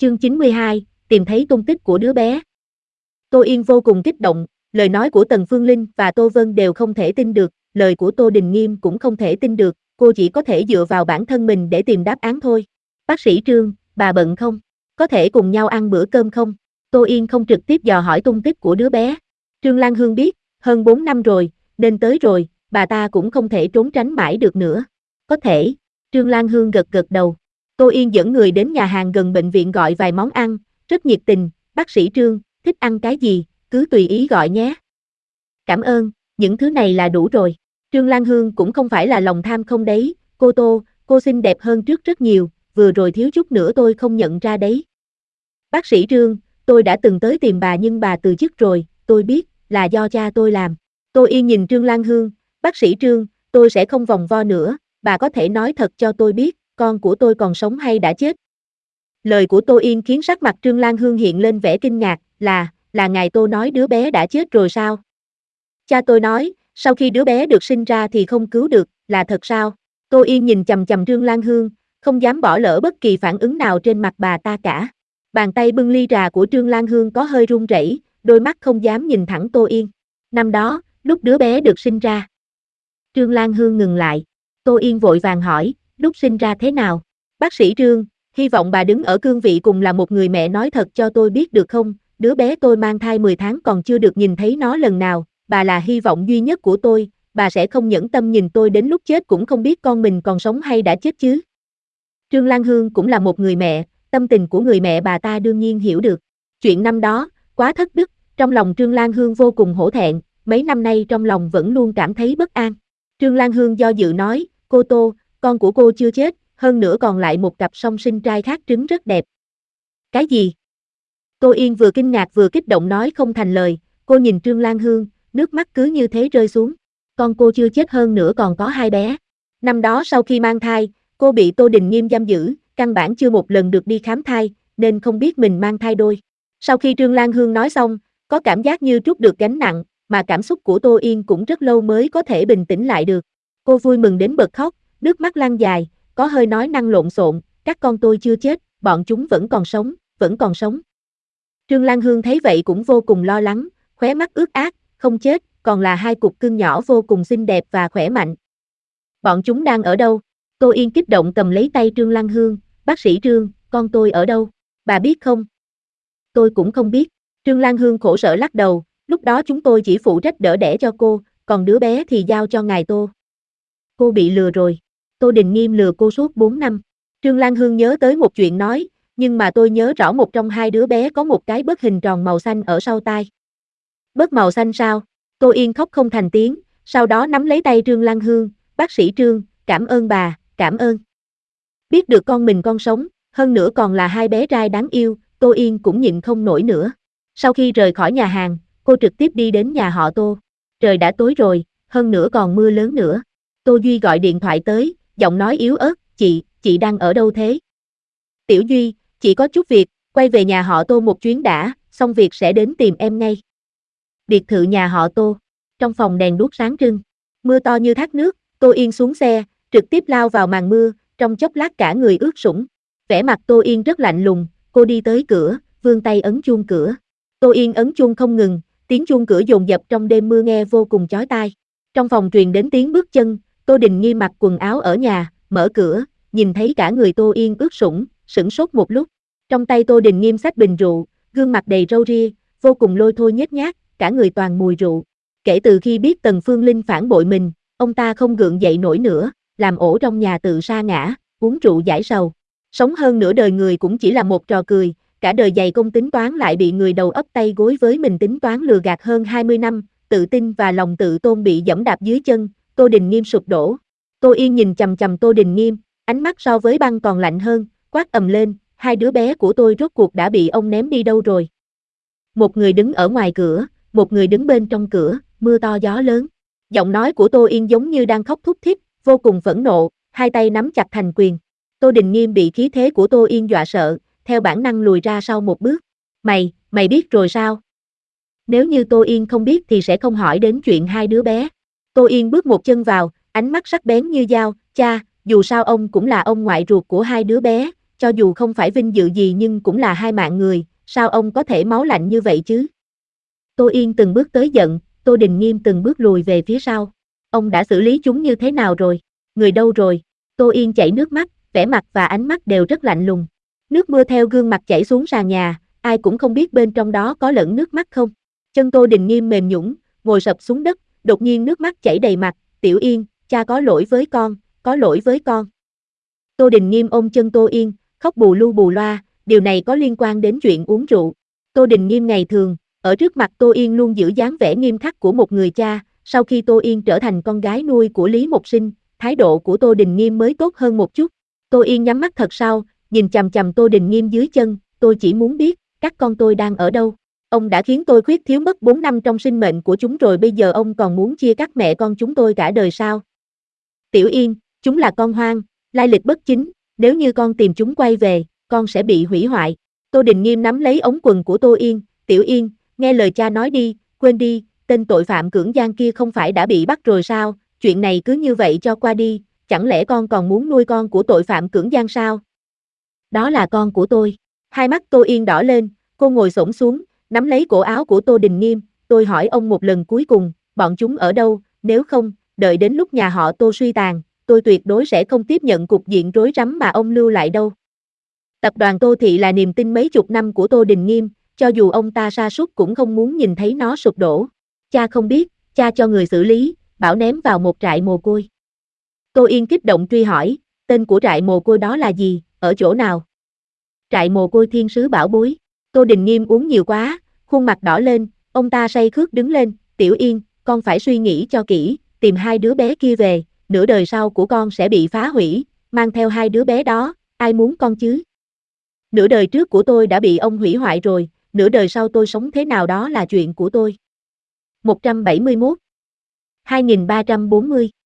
Chương 92, tìm thấy tung tích của đứa bé. Tô Yên vô cùng kích động, lời nói của Tần Phương Linh và Tô Vân đều không thể tin được, lời của Tô Đình Nghiêm cũng không thể tin được, cô chỉ có thể dựa vào bản thân mình để tìm đáp án thôi. Bác sĩ Trương, bà bận không? Có thể cùng nhau ăn bữa cơm không? Tô Yên không trực tiếp dò hỏi tung tích của đứa bé. Trương Lan Hương biết, hơn 4 năm rồi, nên tới rồi, bà ta cũng không thể trốn tránh mãi được nữa. Có thể, Trương Lan Hương gật gật đầu. Tô Yên dẫn người đến nhà hàng gần bệnh viện gọi vài món ăn, rất nhiệt tình, bác sĩ Trương, thích ăn cái gì, cứ tùy ý gọi nhé. Cảm ơn, những thứ này là đủ rồi. Trương Lan Hương cũng không phải là lòng tham không đấy, cô Tô, cô xinh đẹp hơn trước rất nhiều, vừa rồi thiếu chút nữa tôi không nhận ra đấy. Bác sĩ Trương, tôi đã từng tới tìm bà nhưng bà từ chức rồi, tôi biết, là do cha tôi làm. Tô Yên nhìn Trương Lan Hương, bác sĩ Trương, tôi sẽ không vòng vo nữa, bà có thể nói thật cho tôi biết, con của tôi còn sống hay đã chết. Lời của Tô Yên khiến sắc mặt Trương Lan Hương hiện lên vẻ kinh ngạc, là ngài Tô nói đứa bé đã chết rồi sao? Cha tôi nói, sau khi đứa bé được sinh ra thì không cứu được, là thật sao? Tô Yên nhìn chằm chằm Trương Lan Hương, không dám bỏ lỡ bất kỳ phản ứng nào trên mặt bà ta cả. Bàn tay bưng ly trà của Trương Lan Hương có hơi run rẩy, đôi mắt không dám nhìn thẳng Tô Yên. Năm đó, lúc đứa bé được sinh ra. Trương Lan Hương ngừng lại. Tô Yên vội vàng hỏi, lúc sinh ra thế nào? Bác sĩ Trương, hy vọng bà đứng ở cương vị cùng là một người mẹ nói thật cho tôi biết được không? Đứa bé tôi mang thai 10 tháng còn chưa được nhìn thấy nó lần nào, bà là hy vọng duy nhất của tôi, bà sẽ không nhẫn tâm nhìn tôi đến lúc chết cũng không biết con mình còn sống hay đã chết chứ. Trương Lan Hương cũng là một người mẹ, tâm tình của người mẹ bà ta đương nhiên hiểu được. Chuyện năm đó, quá thất đức, trong lòng Trương Lan Hương vô cùng hổ thẹn, mấy năm nay trong lòng vẫn luôn cảm thấy bất an. Trương Lan Hương do dự nói, cô Tô, con của cô chưa chết, hơn nữa còn lại một cặp song sinh trai khác trứng rất đẹp. Cái gì? Tô Yên vừa kinh ngạc vừa kích động nói không thành lời, cô nhìn Trương Lan Hương, nước mắt cứ như thế rơi xuống. Con cô chưa chết hơn nữa còn có 2 bé. Năm đó sau khi mang thai, cô bị Tô Đình Nghiêm giam giữ, căn bản chưa một lần được đi khám thai, nên không biết mình mang thai đôi. Sau khi Trương Lan Hương nói xong, có cảm giác như trút được gánh nặng, mà cảm xúc của Tô Yên cũng rất lâu mới có thể bình tĩnh lại được. Cô vui mừng đến bật khóc, nước mắt lăn dài, có hơi nói năng lộn xộn, các con tôi chưa chết, bọn chúng vẫn còn sống, vẫn còn sống. Trương Lan Hương thấy vậy cũng vô cùng lo lắng, khóe mắt ướt át, không chết, còn là 2 cục cưng nhỏ vô cùng xinh đẹp và khỏe mạnh. Bọn chúng đang ở đâu? Tô Yên kích động cầm lấy tay Trương Lan Hương, bác sĩ Trương, con tôi ở đâu? Bà biết không? Tôi cũng không biết. Trương Lan Hương khổ sở lắc đầu, lúc đó chúng tôi chỉ phụ trách đỡ đẻ cho cô, còn đứa bé thì giao cho ngài Tô. Cô bị lừa rồi. Tô Đình Nghiêm lừa cô suốt 4 năm. Trương Lan Hương nhớ tới một chuyện nói, nhưng mà tôi nhớ rõ một trong 2 đứa bé có một cái bớt hình tròn màu xanh ở sau tai. Bớt màu xanh sao? Tô Yên khóc không thành tiếng, sau đó nắm lấy tay Trương Lan Hương, bác sĩ Trương, cảm ơn bà, cảm ơn. Biết được con mình con sống, hơn nữa còn là 2 bé trai đáng yêu, Tô Yên cũng nhịn không nổi nữa. Sau khi rời khỏi nhà hàng, cô trực tiếp đi đến nhà họ Tô. Trời đã tối rồi, hơn nữa còn mưa lớn nữa. Tô Duy gọi điện thoại tới, giọng nói yếu ớt, chị đang ở đâu thế? Tiểu Duy, chị có chút việc, quay về nhà họ Tô một chuyến đã, xong việc sẽ đến tìm em ngay. Biệt thự nhà họ Tô, trong phòng đèn đuốc sáng trưng, mưa to như thác nước, Tô Yên xuống xe, trực tiếp lao vào màn mưa, trong chốc lát cả người ướt sũng. Vẻ mặt Tô Yên rất lạnh lùng, cô đi tới cửa, vươn tay ấn chuông cửa. Tô Yên ấn chuông không ngừng, tiếng chuông cửa dồn dập trong đêm mưa nghe vô cùng chói tai. Trong phòng truyền đến tiếng bước chân, Tô Đình Nghi mặc quần áo ở nhà, mở cửa, nhìn thấy cả người Tô Yên ướt sũng, sửng sốt một lúc. Trong tay Tô Đình Nghiêm xách bình rượu, gương mặt đầy râu ria, vô cùng lôi thôi nhếch nhác, cả người toàn mùi rượu. Kể từ khi biết Tần Phương Linh phản bội mình, ông ta không gượng dậy nổi nữa, làm ổ trong nhà tự sa ngã, uống rượu giải sầu. Sống hơn nửa đời người cũng chỉ là một trò cười, cả đời dày công tính toán lại bị người đầu ấp tay gối với mình tính toán lừa gạt hơn 20 năm, tự tin và lòng tự tôn bị giẫm đạp dưới chân, Tô Đình Nghiêm sụp đổ. Tô Yên nhìn chằm chằm Tô Đình Nghiêm, ánh mắt so với băng còn lạnh hơn, quát ầm lên, 2 đứa bé của tôi rốt cuộc đã bị ông ném đi đâu rồi? Một người đứng ở ngoài cửa, một người đứng bên trong cửa, mưa to gió lớn. Giọng nói của Tô Yên giống như đang khóc thút thít, vô cùng phẫn nộ, 2 tay nắm chặt thành quyền. Tô Đình Nghiêm bị khí thế của Tô Yên dọa sợ, theo bản năng lùi ra sau một bước. Mày biết rồi sao? Nếu như Tô Yên không biết thì sẽ không hỏi đến chuyện 2 đứa bé. Tô Yên bước một chân vào, ánh mắt sắc bén như dao, cha, dù sao ông cũng là ông ngoại ruột của 2 đứa bé, cho dù không phải vinh dự gì nhưng cũng là hai mạng người, sao ông có thể máu lạnh như vậy chứ? Tô Yên từng bước tới giận, Tô Đình Nghiêm từng bước lùi về phía sau. Ông đã xử lý chúng như thế nào rồi? Người đâu rồi? Tô Yên chảy nước mắt, vẻ mặt và ánh mắt đều rất lạnh lùng. Nước mưa theo gương mặt chảy xuống sàn nhà, ai cũng không biết bên trong đó có lẫn nước mắt không. Chân Tô Đình Nghiêm mềm nhũn, ngồi sập xuống đất, đột nhiên nước mắt chảy đầy mặt, Tiểu Yên, cha có lỗi với con, có lỗi với con. Tô Đình Nghiêm ôm chân Tô Yên, khóc bù lu bù loa, điều này có liên quan đến chuyện uống rượu. Tô Đình Nghiêm ngày thường, ở trước mặt Tô Yên luôn giữ dáng vẻ nghiêm khắc của một người cha, sau khi Tô Yên trở thành con gái nuôi của Lý Mộc Sinh, thái độ của Tô Đình Nghiêm mới tốt hơn một chút. Tô Yên nhắm mắt thật sâu, nhìn chằm chằm Tô Đình Nghiêm dưới chân, tôi chỉ muốn biết, các con tôi đang ở đâu. Ông đã khiến tôi khuyết thiếu mất 4 năm trong sinh mệnh của chúng rồi bây giờ ông còn muốn chia cắt mẹ con chúng tôi cả đời sao? Tiểu Yên, chúng là con hoang, lai lịch bất chính, nếu như con tìm chúng quay về, con sẽ bị hủy hoại. Tô Đình Nghiêm nắm lấy ống quần của Tô Yên, Tiểu Yên, nghe lời cha nói đi, quên đi, tên tội phạm cưỡng gian kia không phải đã bị bắt rồi sao, chuyện này cứ như vậy cho qua đi, chẳng lẽ con còn muốn nuôi con của tội phạm cưỡng gian sao? Đó là con của tôi. Hai mắt Tô Yên đỏ lên, cô ngồi xổm xuống, nắm lấy cổ áo của Tô Đình Nghiêm, tôi hỏi ông một lần cuối cùng, bọn chúng ở đâu, nếu không, đợi đến lúc nhà họ Tô suy tàn, tôi tuyệt đối sẽ không tiếp nhận cục diện rối rắm mà ông lưu lại đâu. Tập đoàn Tô Thị là niềm tin mấy chục năm của Tô Đình Nghiêm, cho dù ông ta sa sút cũng không muốn nhìn thấy nó sụp đổ. Cha không biết, cha cho người xử lý, bảo ném vào một trại mồ côi. Tô Yên kích động truy hỏi, tên của trại mồ côi đó là gì, ở chỗ nào? Trại mồ côi Thiên Sứ Bảo Bối. Tô Đình Nghiêm uống nhiều quá, khuôn mặt đỏ lên, ông ta say khướt đứng lên, Tiểu Yên, con phải suy nghĩ cho kỹ, tìm hai đứa bé kia về, nửa đời sau của con sẽ bị phá hủy, mang theo hai đứa bé đó, ai muốn con chứ? Nửa đời trước của tôi đã bị ông hủy hoại rồi, nửa đời sau tôi sống thế nào đó là chuyện của tôi. 171 2340